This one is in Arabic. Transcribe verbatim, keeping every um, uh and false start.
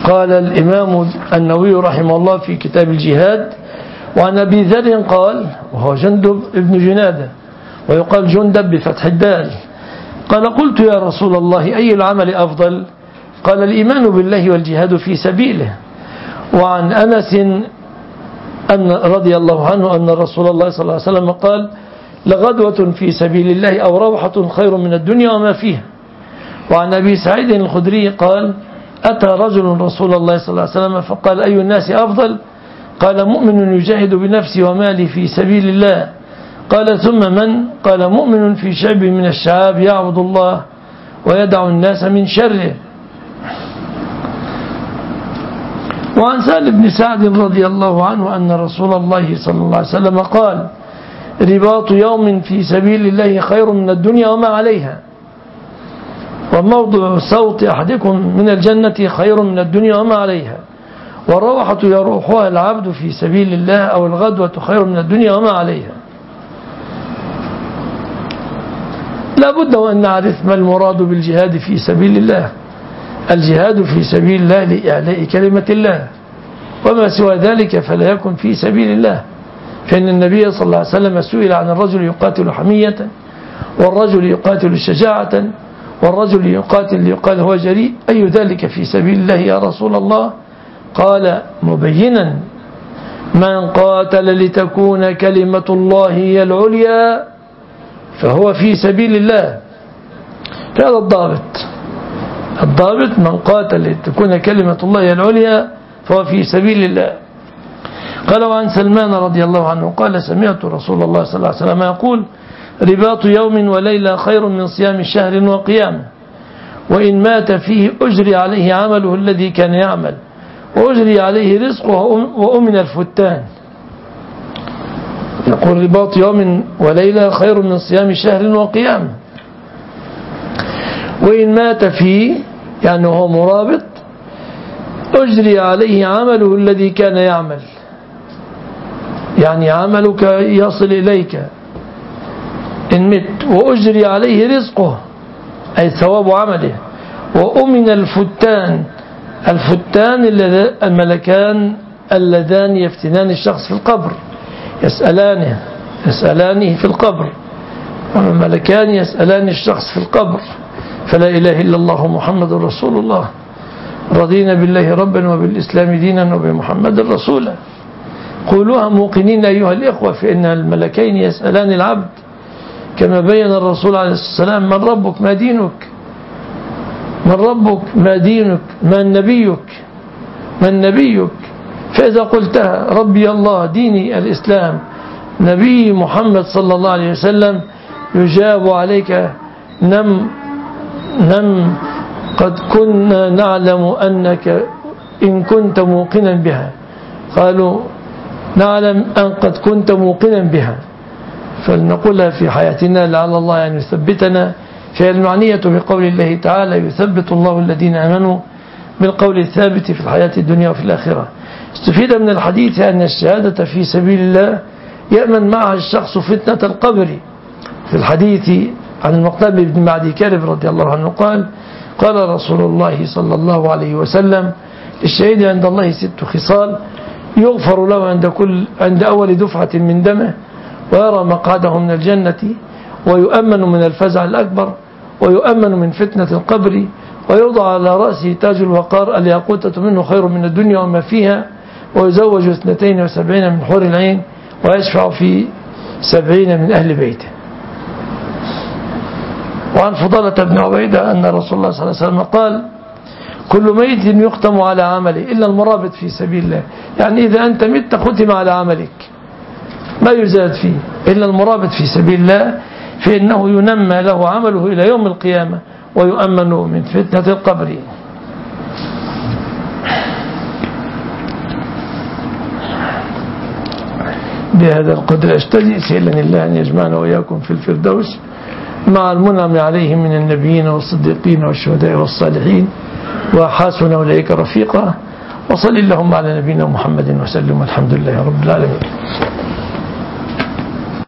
قال الإمام النووي رحمه الله في كتاب الجهاد: وعن أبي ذر قال، وهو جندب ابن جنادة ويقال جندب بفتح الدال، قال: قلت يا رسول الله أي العمل أفضل؟ قال: الإيمان بالله والجهاد في سبيله. وعن أنس أن رضي الله عنه أن رسول الله صلى الله عليه وسلم قال: لغدوة في سبيل الله أو روحة خير من الدنيا وما فيها. وعن أبي سعيد الخدري قال: أتى رجل رسول الله صلى الله عليه وسلم فقال: أي الناس أفضل؟ قال: مؤمن يجاهد بنفسه وماله في سبيل الله. قال: ثم من؟ قال: مؤمن في شعب من الشعاب يعبد الله ويدع الناس من شره. وعن سهل بن سعد رضي الله عنه أن رسول الله صلى الله عليه وسلم قال: رباط يوم في سبيل الله خير من الدنيا وما عليها، وموضع صوت أحدكم من الجنة خير من الدنيا وما عليها، والروحة يروحها العبد في سبيل الله أو الغدوة خير من الدنيا وما عليها. لا بد وأن نعرف ما المراد بالجهاد في سبيل الله. الجهاد في سبيل الله لإعلاء كلمة الله، وما سوى ذلك فلا يكن في سبيل الله، فإن النبي صلى الله عليه وسلم سئل عن الرجل يقاتل حمية، والرجل يقاتل شجاعة، والرجل يقاتل ليقال هو جريء، أي ذلك في سبيل الله يا رسول الله؟ قال مبينا: من قاتل لتكون كلمة الله هي العليا فهو في سبيل الله. هذا الضابط الضابط من قاتل لتكون كلمة الله هي العليا فهو في سبيل الله. قال: وعن سلمان رضي الله عنه قال: سمعت رسول الله صلى الله عليه وسلم يقول: رباط يوم وليلة خير من صيام شهر وقيامه، وإن مات فيه أجري عليه عمله الذي كان يعمل، وأجري عليه رزقه وأمن الفتان. يقول: رباط يوم وليلة خير من صيام شهر وقيامه، وإن مات فيه يعني هو مرابط أجري عليه عمله الذي كان يعمل، يعني عملك يصل إليك إن مت، وأجري عليه رزقه أي ثواب عمله، وأمن الفتان. الفتان الملكان اللذان يفتنان الشخص في القبر، يسألانه يسألانه في القبر، والملكان يسألان الشخص في القبر. فلا إله إلا الله محمد رسول الله، رضينا بالله ربا وبالإسلام دينا وبمحمد رسولا. قولوها موقنين أيها الإخوة، فإن الملكين يسألان العبد كما بين الرسول عليه السلام: من ربك ما دينك؟ من ربك ما دينك؟ من نبيك؟ من نبيك؟ فإذا قلتها ربي الله ديني الإسلام نبي محمد صلى الله عليه وسلم، يجاب عليك: نم نم قد كنا نعلم أنك إن كنت موقنا بها. قالوا: نعلم أن قد كنت موقنا بها، فلنقولها في حياتنا لعل الله أن يثبتنا. فهي المعنية بقول الله تعالى: يثبت الله الذين آمنوا بالقول الثابت في الحياة الدنيا وفي الآخرة. استفيد من الحديث أن الشهادة في سبيل الله يأمن معها الشخص فتنة القبر. في الحديث عن المقدام بن معدي كارب رضي الله عنه قال: قال رسول الله صلى الله عليه وسلم: الشهيد عند الله ست خصال: يغفر له عند كل عند أول دفعة من دمه، ويرى مقعده من الجنة، ويؤمن من الفزع الأكبر، ويؤمن من فتنة القبر، ويوضع على رأسه تاج الوقار الياقوتة منه خير من الدنيا وما فيها، ويزوج اثنتين وسبعين من حور العين، ويشفع في سبعين من أهل بيته. وعن فضالة بن عبيدة أن رسول الله صلى الله عليه وسلم قال: كل ميت يختم على عمله إلا المرابط في سبيل الله. يعني إذا أنت مت ختم على عملك ما يزاد فيه إلا المرابط في سبيل الله، فإنه ينمى له عمله إلى يوم القيامة، ويؤمن من فتنة القبر. بهذا القدر أشتدي سيلا الله أن يجمعنا وإياكم في الفردوس مع المنعم عليهم من النبيين والصديقين والشهداء والصالحين، وحسن أولئك رفيقا. وصل اللهم على نبينا محمد وسلم، والحمد لله رب العالمين.